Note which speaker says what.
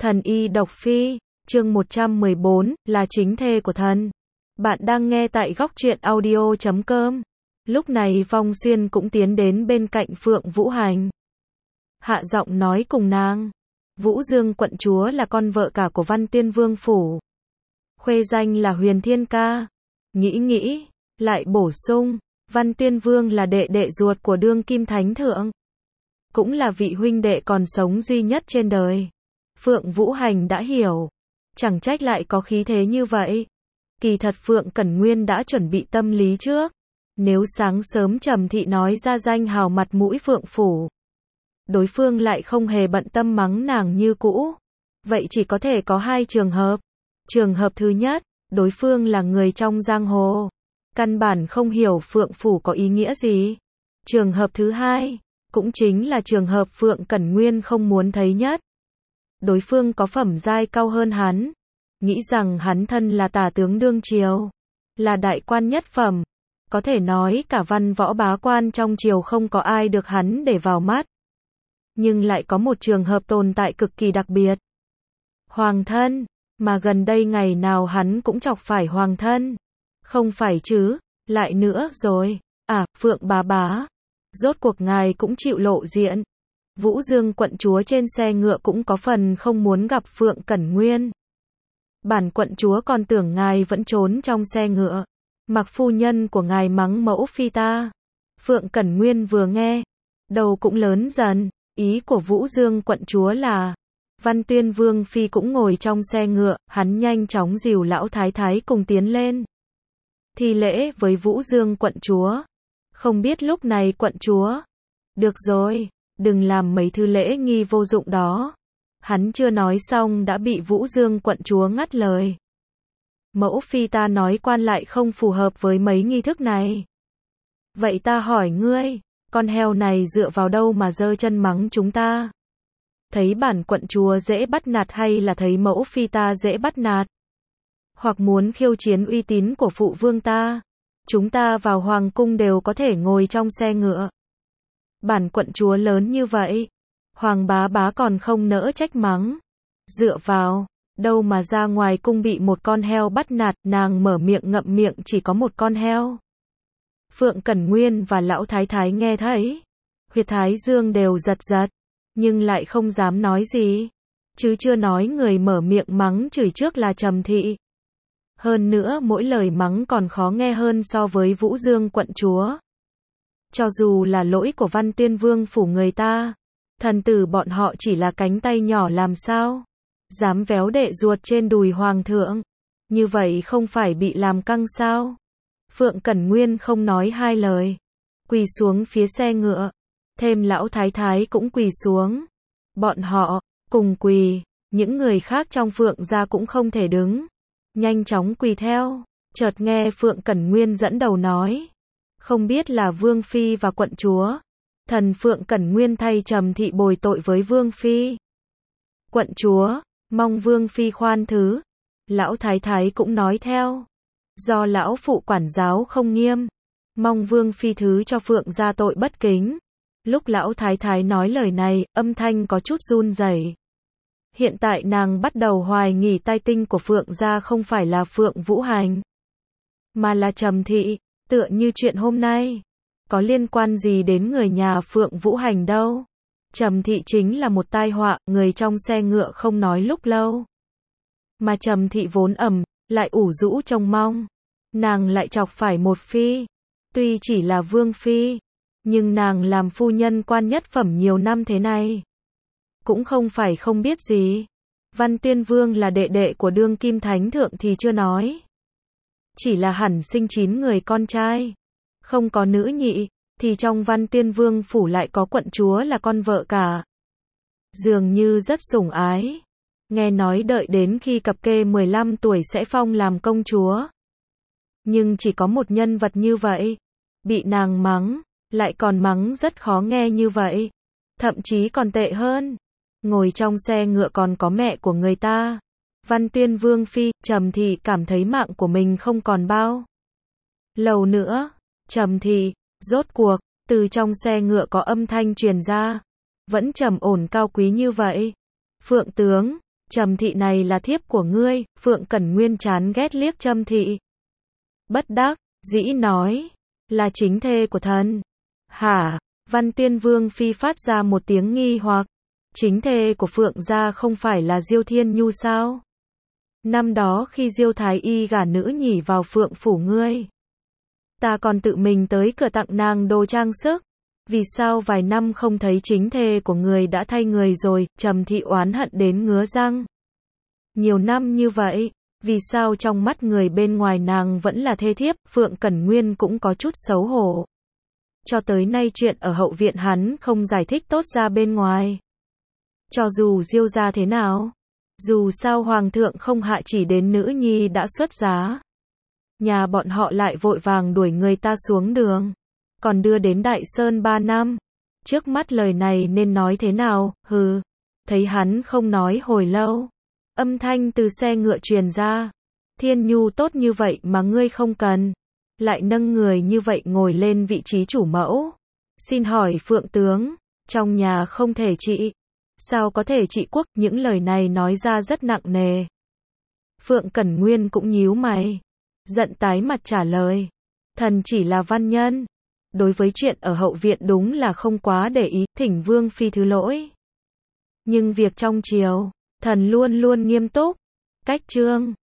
Speaker 1: Thần y độc phi, chương 114, là chính thê của thần. Bạn đang nghe tại góc truyện audio.com. Lúc này Vong Xuyên cũng tiến đến bên cạnh Phượng Vũ Hành. Hạ giọng nói cùng nàng. Vũ Dương quận chúa là con vợ cả của Văn Tiên Vương phủ. Khuê danh là Huyền Thiên Ca. Nghĩ, lại bổ sung, Văn Tiên Vương là đệ đệ ruột của đương kim thánh thượng. Cũng là vị huynh đệ còn sống duy nhất trên đời. Phượng Vũ Hành đã hiểu. Chẳng trách lại có khí thế như vậy. Kỳ thật Phượng Cẩn Nguyên đã chuẩn bị tâm lý trước. Nếu sáng sớm Trầm Thị nói ra danh hào mặt mũi Phượng phủ, đối phương lại không hề bận tâm mắng nàng như cũ. Vậy chỉ có thể có hai trường hợp. Trường hợp thứ nhất, đối phương là người trong giang hồ, căn bản không hiểu Phượng phủ có ý nghĩa gì. Trường hợp thứ hai, cũng chính là trường hợp Phượng Cẩn Nguyên không muốn thấy nhất. Đối phương có phẩm giai cao hơn hắn, nghĩ rằng hắn thân là tả tướng đương triều, là đại quan nhất phẩm, có thể nói cả văn võ bá quan trong triều không có ai được hắn để vào mắt. Nhưng lại có một trường hợp tồn tại cực kỳ đặc biệt. Hoàng thân, mà gần đây ngày nào hắn cũng chọc phải hoàng thân. Không phải chứ, lại nữa rồi, Phượng bá, rốt cuộc ngài cũng chịu lộ diện. Vũ Dương quận chúa trên xe ngựa cũng có phần không muốn gặp Phượng Cẩn Nguyên. Bản quận chúa còn tưởng ngài vẫn trốn trong xe ngựa, mặc phu nhân của ngài mắng mẫu phi ta. Phượng Cẩn Nguyên vừa nghe, đầu cũng lớn dần, ý của Vũ Dương quận chúa là, Văn Tiên Vương phi cũng ngồi trong xe ngựa, hắn nhanh chóng dìu lão thái thái cùng tiến lên. Thi lễ với Vũ Dương quận chúa. Không biết lúc này quận chúa. Được rồi, đừng làm mấy thứ lễ nghi vô dụng đó. Hắn chưa nói xong đã bị Vũ Dương quận chúa ngắt lời. Mẫu phi ta nói quan lại không phù hợp với mấy nghi thức này. Vậy ta hỏi ngươi, con heo này dựa vào đâu mà giơ chân mắng chúng ta? Thấy bản quận chúa dễ bắt nạt hay là thấy mẫu phi ta dễ bắt nạt? Hoặc muốn khiêu chiến uy tín của phụ vương ta? Chúng ta vào hoàng cung đều có thể ngồi trong xe ngựa. Bản quận chúa lớn như vậy, hoàng bá còn không nỡ trách mắng. Dựa vào, đâu mà ra ngoài cung bị một con heo bắt nạt, nàng mở miệng ngậm miệng chỉ có một con heo. Phượng Cẩn Nguyên và lão thái thái nghe thấy, huyệt thái dương đều giật, nhưng lại không dám nói gì. Chứ chưa nói người mở miệng mắng chửi trước là Trầm Thị. Hơn nữa mỗi lời mắng còn khó nghe hơn so với Vũ Dương quận chúa. Cho dù là lỗi của Văn Tiên Vương phủ người ta, thần tử bọn họ chỉ là cánh tay nhỏ làm sao dám véo đệ ruột trên đùi hoàng thượng. Như vậy không phải bị làm căng sao? Phượng Cẩn Nguyên không nói hai lời, quỳ xuống phía xe ngựa. Thêm lão thái thái cũng quỳ xuống. Bọn họ cùng quỳ, những người khác trong Phượng gia cũng không thể đứng, nhanh chóng quỳ theo. Chợt nghe Phượng Cẩn Nguyên dẫn đầu nói, không biết là Vương phi và quận chúa. Thần Phượng Cẩn Nguyên thay Trầm Thị bồi tội với Vương phi. Quận chúa, mong Vương phi khoan thứ. Lão thái thái cũng nói theo, do lão phụ quản giáo không nghiêm, mong Vương phi thứ cho Phượng gia tội bất kính. Lúc lão thái thái nói lời này, âm thanh có chút run rẩy. Hiện tại nàng bắt đầu hoài nghi tai tinh của Phượng gia không phải là Phượng Vũ Hành, mà là Trầm Thị. Tựa như chuyện hôm nay, có liên quan gì đến người nhà Phượng Vũ Hành đâu. Trầm Thị chính là một tai họa, người trong xe ngựa không nói lúc lâu. Mà Trầm Thị vốn lại ủ rũ trông mong. Nàng lại chọc phải một phi. Tuy chỉ là vương phi, nhưng nàng làm phu nhân quan nhất phẩm nhiều năm thế này, cũng không phải không biết gì. Văn Tiên Vương là đệ đệ của đương kim thánh thượng thì chưa nói, chỉ là hẳn sinh 9 người con trai, không có nữ nhị, thì trong Văn Tiên Vương phủ lại có quận chúa là con vợ cả. Dường như rất sủng ái. Nghe nói đợi đến khi cập kê 15 tuổi sẽ phong làm công chúa. Nhưng chỉ có một nhân vật như vậy, bị nàng mắng, lại còn mắng rất khó nghe như vậy. Thậm chí còn tệ hơn, ngồi trong xe ngựa còn có mẹ của người ta. Văn Tiên Vương phi. Trầm Thị cảm thấy mạng của mình không còn bao lâu nữa. Trầm Thị, rốt cuộc, từ trong xe ngựa có âm thanh truyền ra, vẫn trầm ổn cao quý như vậy. Phượng tướng, Trầm thị này là thiếp của ngươi, Phượng Cẩn Nguyên chán ghét liếc Trầm thị. Bất đắc dĩ nói, là chính thê của thần. Hả? Văn Tiên Vương Phi phát ra một tiếng nghi hoặc. Chính thê của Phượng gia không phải là Diêu Thiên Nhu sao? Năm đó khi Diêu Thái Y gả nữ nhỉ vào Phượng phủ ngươi, ta còn tự mình tới cửa tặng nàng đồ trang sức. Vì sao vài năm không thấy chính thê của người đã thay người rồi? Trầm thị oán hận đến ngứa răng. Nhiều năm như vậy, vì sao trong mắt người bên ngoài nàng vẫn là thê thiếp? Phượng Cẩn Nguyên cũng có chút xấu hổ. Cho tới nay chuyện ở hậu viện hắn không giải thích tốt ra bên ngoài. Cho dù Diêu gia thế nào, dù sao hoàng thượng không hạ chỉ đến nữ nhi đã xuất giá, nhà bọn họ lại vội vàng đuổi người ta xuống đường, còn đưa đến Đại Sơn 3 năm. Trước mắt lời này nên nói thế nào? Hừ. Thấy hắn không nói hồi lâu, âm thanh từ xe ngựa truyền ra. Thiên Nhu tốt như vậy mà ngươi không cần, lại nâng người như vậy ngồi lên vị trí chủ mẫu. Xin hỏi Phượng tướng, trong nhà không thể trị, sao có thể trị quốc? Những lời này nói ra rất nặng nề. Phượng Cẩn Nguyên cũng nhíu mày, giận tái mặt trả lời, thần chỉ là văn nhân, đối với chuyện ở hậu viện đúng là không quá để ý, thỉnh Vương Phi thứ lỗi. Nhưng việc trong triều, thần luôn luôn nghiêm túc. Cách chương